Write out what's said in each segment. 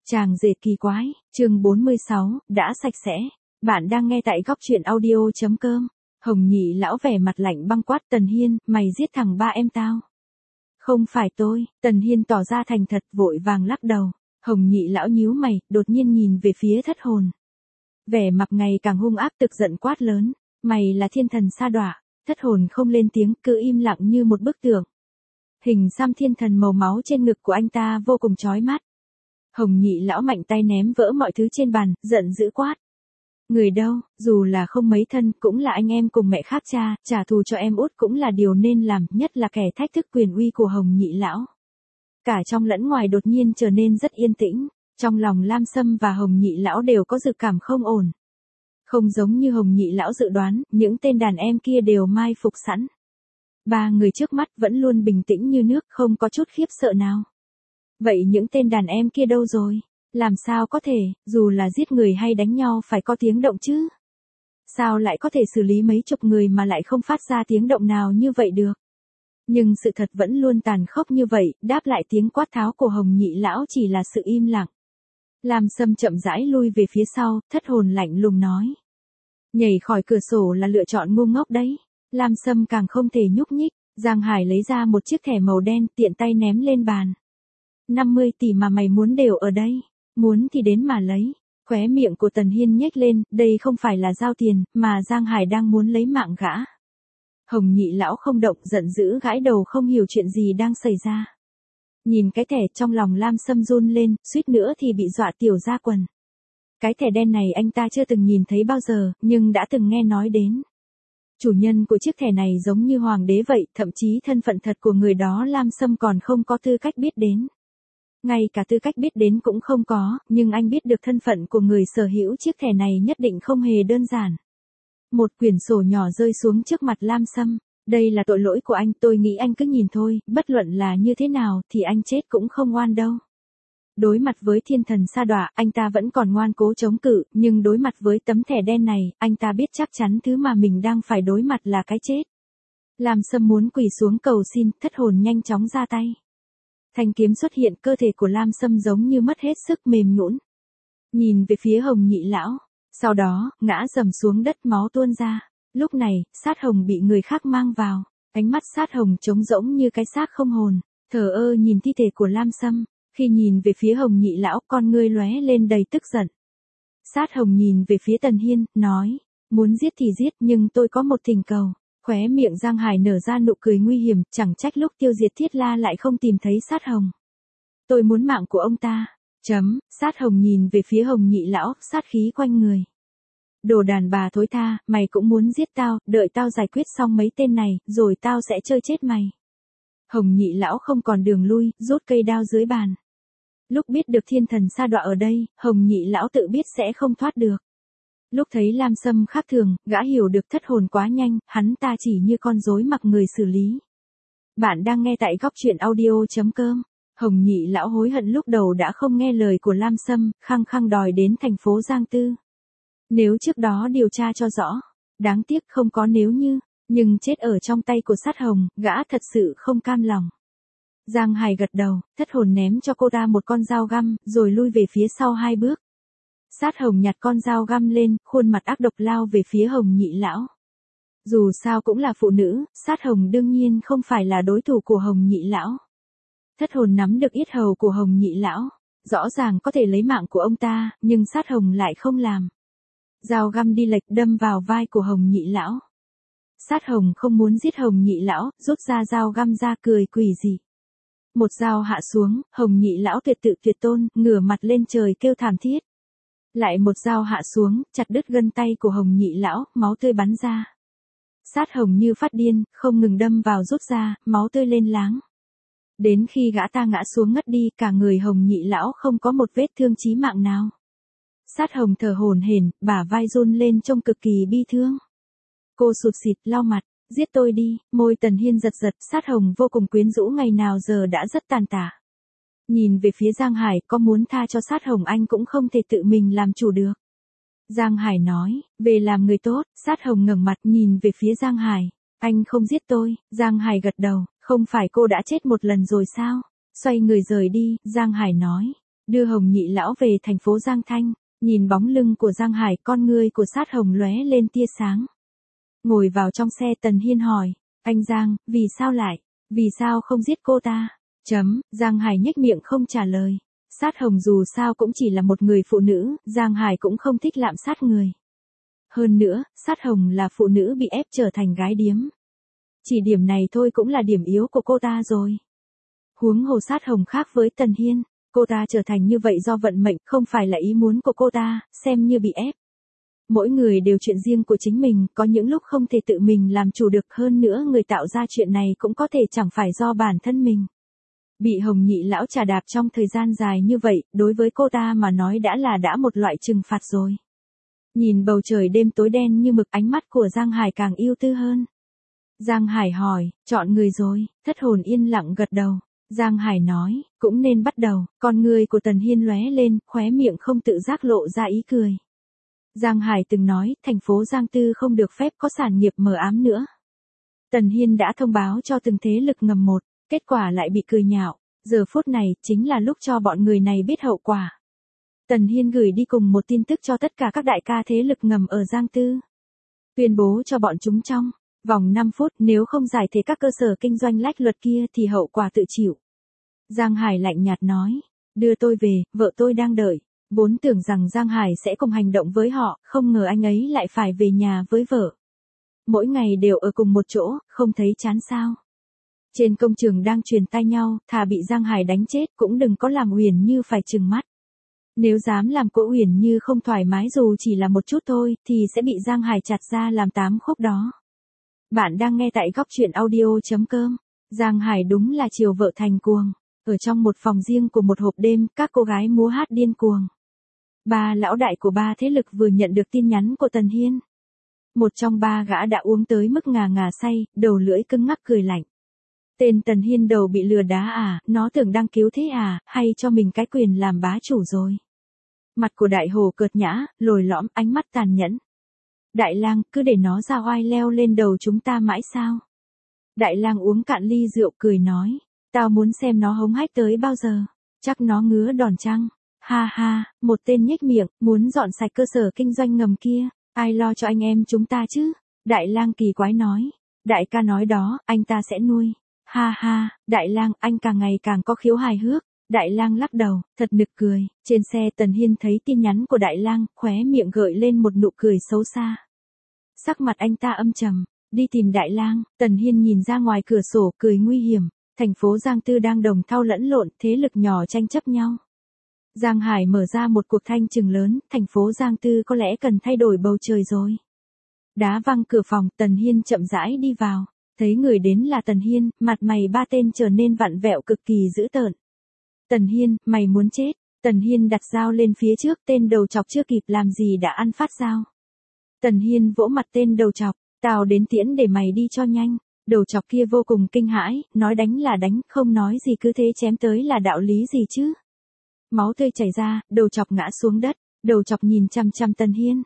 Chàng rể kỳ quái, chương 46, đã sạch sẽ. Bạn đang nghe tại góc truyện audio.com. Hồng Nhị lão vẻ mặt lạnh băng quát Tần Hiên, mày giết thằng ba em tao. Không phải tôi, Tần Hiên tỏ ra thành thật vội vàng lắc đầu. Hồng Nhị lão nhíu mày, đột nhiên nhìn về phía Thất Hồn. Vẻ mặt ngày càng hung ác tức giận quát lớn, mày là thiên thần sa đọa. Thất Hồn không lên tiếng, cứ im lặng như một bức tượng. Hình xăm thiên thần màu máu trên ngực của anh ta vô cùng chói mắt. Hồng Nhị lão mạnh tay ném vỡ mọi thứ trên bàn, giận dữ quát. Người đâu, dù là không mấy thân, cũng là anh em cùng mẹ khác cha, trả thù cho em út cũng là điều nên làm, nhất là kẻ thách thức quyền uy của Hồng Nhị lão. Cả trong lẫn ngoài đột nhiên trở nên rất yên tĩnh, trong lòng Lam Sâm và Hồng Nhị lão đều có dự cảm không ổn. Không giống như Hồng Nhị lão dự đoán, những tên đàn em kia đều mai phục sẵn. Ba người trước mắt vẫn luôn bình tĩnh như nước, không có chút khiếp sợ nào. Vậy những tên đàn em kia đâu rồi? Làm sao có thể, dù là giết người hay đánh nhau phải có tiếng động chứ? Sao lại có thể xử lý mấy chục người mà lại không phát ra tiếng động nào như vậy được? Nhưng sự thật vẫn luôn tàn khốc như vậy, đáp lại tiếng quát tháo của Hồng Nhị lão chỉ là sự im lặng. Lam Sâm chậm rãi lui về phía sau, Thất Hồn lạnh lùng nói. Nhảy khỏi cửa sổ là lựa chọn ngu ngốc đấy. Lam Sâm càng không thể nhúc nhích, Giang Hải lấy ra một chiếc thẻ màu đen tiện tay ném lên bàn. 50 tỷ mà mày muốn đều ở đây, muốn thì đến mà lấy. Khóe miệng của Tần Hiên nhếch lên, đây không phải là giao tiền, mà Giang Hải đang muốn lấy mạng gã. Hồng Nhị lão không động, giận dữ gãi đầu không hiểu chuyện gì đang xảy ra. Nhìn cái thẻ trong lòng Lam Sâm run lên, suýt nữa thì bị dọa tiểu ra quần. Cái thẻ đen này anh ta chưa từng nhìn thấy bao giờ, nhưng đã từng nghe nói đến. Chủ nhân của chiếc thẻ này giống như hoàng đế vậy, thậm chí thân phận thật của người đó Lam Sâm còn không có tư cách biết đến. Ngay cả tư cách biết đến cũng không có, nhưng anh biết được thân phận của người sở hữu chiếc thẻ này nhất định không hề đơn giản. Một quyển sổ nhỏ rơi xuống trước mặt Lam Sâm. Đây là tội lỗi của anh, tôi nghĩ anh cứ nhìn thôi, bất luận là như thế nào thì anh chết cũng không oan đâu. Đối mặt với thiên thần sa đọa, anh ta vẫn còn ngoan cố chống cự, nhưng đối mặt với tấm thẻ đen này, anh ta biết chắc chắn thứ mà mình đang phải đối mặt là cái chết. Lam Sâm muốn quỳ xuống cầu xin, Thất Hồn nhanh chóng ra tay. Thanh kiếm xuất hiện, cơ thể của Lam Sâm giống như mất hết sức mềm nhũn. Nhìn về phía Hồng Nhị lão, sau đó, ngã rầm xuống đất máu tuôn ra. Lúc này, Sát Hồng bị người khác mang vào, ánh mắt Sát Hồng trống rỗng như cái xác không hồn, thờ ơ nhìn thi thể của Lam Sâm. Khi nhìn về phía Hồng Nhị lão, con ngươi lóe lên đầy tức giận. Sát Hồng nhìn về phía Tần Hiên, nói, muốn giết thì giết, nhưng tôi có một thỉnh cầu. Khóe miệng Giang Hải nở ra nụ cười nguy hiểm, chẳng trách lúc tiêu diệt Thiết La lại không tìm thấy Sát Hồng. Tôi muốn mạng của ông ta. Sát Hồng nhìn về phía Hồng Nhị lão, sát khí quanh người. Đồ đàn bà thối tha, mày cũng muốn giết tao, đợi tao giải quyết xong mấy tên này, rồi tao sẽ chơi chết mày. Hồng Nhị lão không còn đường lui, rút cây đao dưới bàn. Lúc biết được thiên thần sa đọa ở đây, Hồng Nhị lão tự biết sẽ không thoát được. Lúc thấy Lam Sâm khác thường, gã hiểu được Thất Hồn quá nhanh, hắn ta chỉ như con rối mặc người xử lý. Bạn đang nghe tại góc truyện audio.com. Hồng Nhị lão hối hận lúc đầu đã không nghe lời của Lam Sâm, khăng khăng đòi đến thành phố Giang Tư. Nếu trước đó điều tra cho rõ, đáng tiếc không có nếu như, nhưng chết ở trong tay của Sát Hồng, gã thật sự không cam lòng. Giang Hải gật đầu, Thất Hồn ném cho cô ta một con dao găm, rồi lui về phía sau 2 bước. Sát Hồng nhặt con dao găm lên, khuôn mặt ác độc lao về phía Hồng Nhị lão. Dù sao cũng là phụ nữ, Sát Hồng đương nhiên không phải là đối thủ của Hồng Nhị lão. Thất Hồn nắm được yết hầu của Hồng Nhị lão, rõ ràng có thể lấy mạng của ông ta, nhưng Sát Hồng lại không làm. Dao găm đi lệch đâm vào vai của Hồng Nhị lão. Sát Hồng không muốn giết Hồng Nhị lão, rút ra dao găm ra cười quỷ dị. Một dao hạ xuống, Hồng Nhị lão tuyệt tự tuyệt tôn, ngửa mặt lên trời kêu thảm thiết. Lại một dao hạ xuống, chặt đứt gân tay của Hồng Nhị lão, máu tươi bắn ra. Sát Hồng như phát điên, không ngừng đâm vào rút ra, máu tươi lên láng. Đến khi gã ta ngã xuống ngất đi, cả người Hồng Nhị lão không có một vết thương chí mạng nào. Sát Hồng thở hổn hển, bả vai run lên trông cực kỳ bi thương. Cô sụt sịt, lau mặt, giết tôi đi, môi Tần Hiên giật giật, Sát Hồng vô cùng quyến rũ ngày nào giờ đã rất tàn tả. Nhìn về phía Giang Hải, có muốn tha cho Sát Hồng anh cũng không thể tự mình làm chủ được. Giang Hải nói, về làm người tốt, Sát Hồng ngẩng mặt nhìn về phía Giang Hải, anh không giết tôi, Giang Hải gật đầu, không phải cô đã chết một lần rồi sao? Xoay người rời đi, Giang Hải nói, đưa Hồng Nhị lão về thành phố Giang Thanh, nhìn bóng lưng của Giang Hải, con ngươi của Sát Hồng lóe lên tia sáng. Ngồi vào trong xe, Tần Hiên hỏi, anh Giang, vì sao không giết cô ta? Giang Hải nhếch miệng không trả lời. Sát Hồng dù sao cũng chỉ là một người phụ nữ, Giang Hải cũng không thích lạm sát người. Hơn nữa, Sát Hồng là phụ nữ bị ép trở thành gái điếm. Chỉ điểm này thôi cũng là điểm yếu của cô ta rồi. Huống hồ Sát Hồng khác với Tần Hiên, cô ta trở thành như vậy do vận mệnh, không phải là ý muốn của cô ta, xem như bị ép. Mỗi người đều chuyện riêng của chính mình, có những lúc không thể tự mình làm chủ được, hơn nữa người tạo ra chuyện này cũng có thể chẳng phải do bản thân mình. Bị Hồng Nhị lão trà đạp trong thời gian dài như vậy, đối với cô ta mà nói đã một loại trừng phạt rồi. Nhìn bầu trời đêm tối đen như mực, ánh mắt của Giang Hải càng ưu tư hơn. Giang Hải hỏi, chọn người rồi, thất hồn yên lặng gật đầu. Giang Hải nói, cũng nên bắt đầu, con người của Tần Hiên lóe lên, khóe miệng không tự giác lộ ra ý cười. Giang Hải từng nói, thành phố Giang Tư không được phép có sản nghiệp mờ ám nữa. Tần Hiên đã thông báo cho từng thế lực ngầm một, kết quả lại bị cười nhạo, giờ phút này chính là lúc cho bọn người này biết hậu quả. Tần Hiên gửi đi cùng một tin tức cho tất cả các đại ca thế lực ngầm ở Giang Tư. Tuyên bố cho bọn chúng trong vòng 5 phút, nếu không giải thể các cơ sở kinh doanh lách luật kia thì hậu quả tự chịu. Giang Hải lạnh nhạt nói, đưa tôi về, vợ tôi đang đợi. Vốn tưởng rằng Giang Hải sẽ cùng hành động với họ, không ngờ anh ấy lại phải về nhà với vợ. Mỗi ngày đều ở cùng một chỗ, không thấy chán sao. Trên công trường đang truyền tai nhau, thà bị Giang Hải đánh chết cũng đừng có làm Uyển Như phải trừng mắt. Nếu dám làm cô Uyển Như không thoải mái dù chỉ là một chút thôi, thì sẽ bị Giang Hải chặt ra làm 8 khúc đó. Bạn đang nghe tại góc truyện audio.com. Giang Hải đúng là chiều vợ thành cuồng. Ở trong một phòng riêng của một hộp đêm, các cô gái múa hát điên cuồng. Ba lão đại của ba thế lực vừa nhận được tin nhắn của Tần Hiên. Một trong ba gã đã uống tới mức ngà ngà say, đầu lưỡi cứng ngắc cười lạnh. Tên Tần Hiên đầu bị lừa đá à, nó tưởng đang cứu thế à, hay cho mình cái quyền làm bá chủ rồi. Mặt của Đại Hồ cợt nhã, lồi lõm, ánh mắt tàn nhẫn. Đại Lang, cứ để nó ra oai leo lên đầu chúng ta mãi sao? Đại Lang uống cạn ly rượu cười nói, tao muốn xem nó hống hách tới bao giờ, chắc nó ngứa đòn chăng? Ha ha, một tên nhếch miệng, muốn dọn sạch cơ sở kinh doanh ngầm kia, ai lo cho anh em chúng ta chứ? Đại Lang kỳ quái nói, đại ca nói đó, anh ta sẽ nuôi. Ha ha, Đại Lang, anh càng ngày càng có khiếu hài hước. Đại Lang lắc đầu, thật nực cười. Trên xe Tần Hiên thấy tin nhắn của Đại Lang, khóe miệng gợi lên một nụ cười xấu xa. Sắc mặt anh ta âm trầm, đi tìm Đại Lang. Tần Hiên nhìn ra ngoài cửa sổ, cười nguy hiểm. Thành phố Giang Tư đang đồng thau lẫn lộn, thế lực nhỏ tranh chấp nhau. Giang Hải mở ra một cuộc thanh trừng lớn, thành phố Giang Tư có lẽ cần thay đổi bầu trời rồi. Đá văng cửa phòng, Tần Hiên chậm rãi đi vào. Thấy người đến là Tần Hiên, mặt mày ba tên trở nên vặn vẹo cực kỳ dữ tợn. Tần Hiên, mày muốn chết. Tần Hiên đặt dao lên phía trước, tên đầu chọc chưa kịp làm gì đã ăn phát dao. Tần Hiên vỗ mặt tên đầu chọc, tao đến tiễn để mày đi cho nhanh. Đầu chọc kia vô cùng kinh hãi, nói đánh là đánh, không nói gì cứ thế chém tới là đạo lý gì chứ. Máu tươi chảy ra, đầu chọc ngã xuống đất, đầu chọc nhìn chằm chằm Tần Hiên,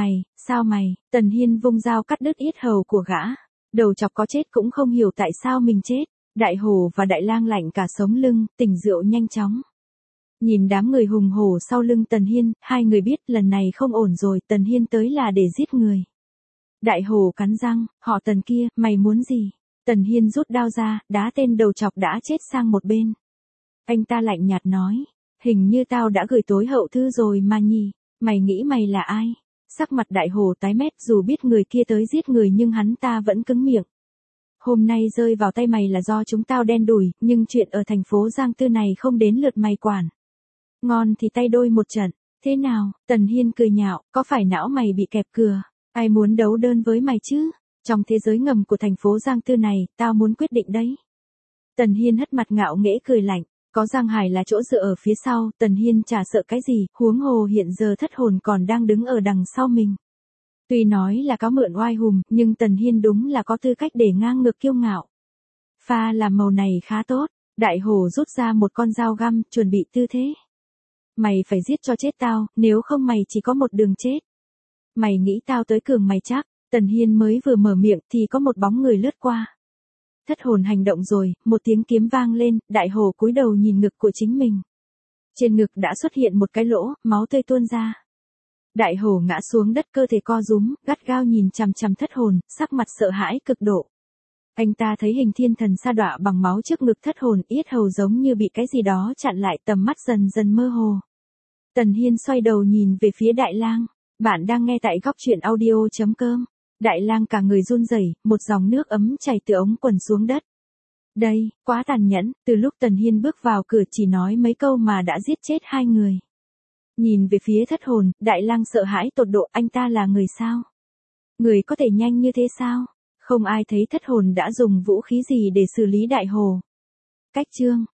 sao mày, Tần Hiên vung dao cắt đứt yết hầu của gã. Đầu chọc có chết cũng không hiểu tại sao mình chết. Đại Hồ và Đại Lang lạnh cả sống lưng, tỉnh rượu nhanh chóng. Nhìn đám người hùng hổ sau lưng Tần Hiên, hai người biết lần này không ổn rồi, Tần Hiên tới là để giết người. Đại Hồ cắn răng, họ Tần kia, mày muốn gì? Tần Hiên rút đao ra, đá tên đầu chọc đã chết sang một bên. Anh ta lạnh nhạt nói, hình như tao đã gửi tối hậu thư rồi mà nhỉ, mày nghĩ mày là ai? Sắc mặt Đại Hồ tái mét, dù biết người kia tới giết người nhưng hắn ta vẫn cứng miệng. Hôm nay rơi vào tay mày là do chúng tao đen đủi, nhưng chuyện ở thành phố Giang Tư này không đến lượt mày quản. Ngon thì tay đôi một trận, thế nào? Tần Hiên cười nhạo, có phải não mày bị kẹp cừa? Ai muốn đấu đơn với mày chứ? Trong thế giới ngầm của thành phố Giang Tư này, tao muốn quyết định đấy. Tần Hiên hất mặt ngạo nghễ cười lạnh, có Giang Hải là chỗ dựa ở phía sau, Tần Hiên chả sợ cái gì, huống hồ hiện giờ thất hồn còn đang đứng ở đằng sau mình. Tuy nói là có mượn oai hùng, nhưng Tần Hiên đúng là có tư cách để ngang ngược kiêu ngạo. Pha làm màu này khá tốt, Đại Hồ rút ra một con dao găm, chuẩn bị tư thế. Mày phải giết cho chết tao, nếu không mày chỉ có một đường chết. Mày nghĩ tao tới cường mày chắc? Tần Hiên mới vừa mở miệng thì có một bóng người lướt qua. Thất hồn hành động rồi, một tiếng kiếm vang lên, Đại Hồ cúi đầu nhìn ngực của chính mình. Trên ngực đã xuất hiện một cái lỗ, máu tươi tuôn ra. Đại hổ ngã xuống đất, cơ thể co rúm, gắt gao nhìn chằm chằm thất hồn, sắc mặt sợ hãi cực độ. Anh ta thấy hình thiên thần sa đọa bằng máu trước ngực thất hồn, yết hầu giống như bị cái gì đó chặn lại, tầm mắt dần dần mơ hồ. Tần Hiên xoay đầu nhìn về phía Đại Lang. Bạn đang nghe tại góc truyện audio.com. Đại Lang cả người run rẩy, một dòng nước ấm chảy từ ống quần xuống đất. Đây, quá tàn nhẫn, từ lúc Tần Hiên bước vào cửa chỉ nói mấy câu mà đã giết chết 2 người. Nhìn về phía thất hồn, Đại Lang sợ hãi tột độ, anh ta là người sao? Người có thể nhanh như thế sao? Không ai thấy thất hồn đã dùng vũ khí gì để xử lý đại hồ. Cách chương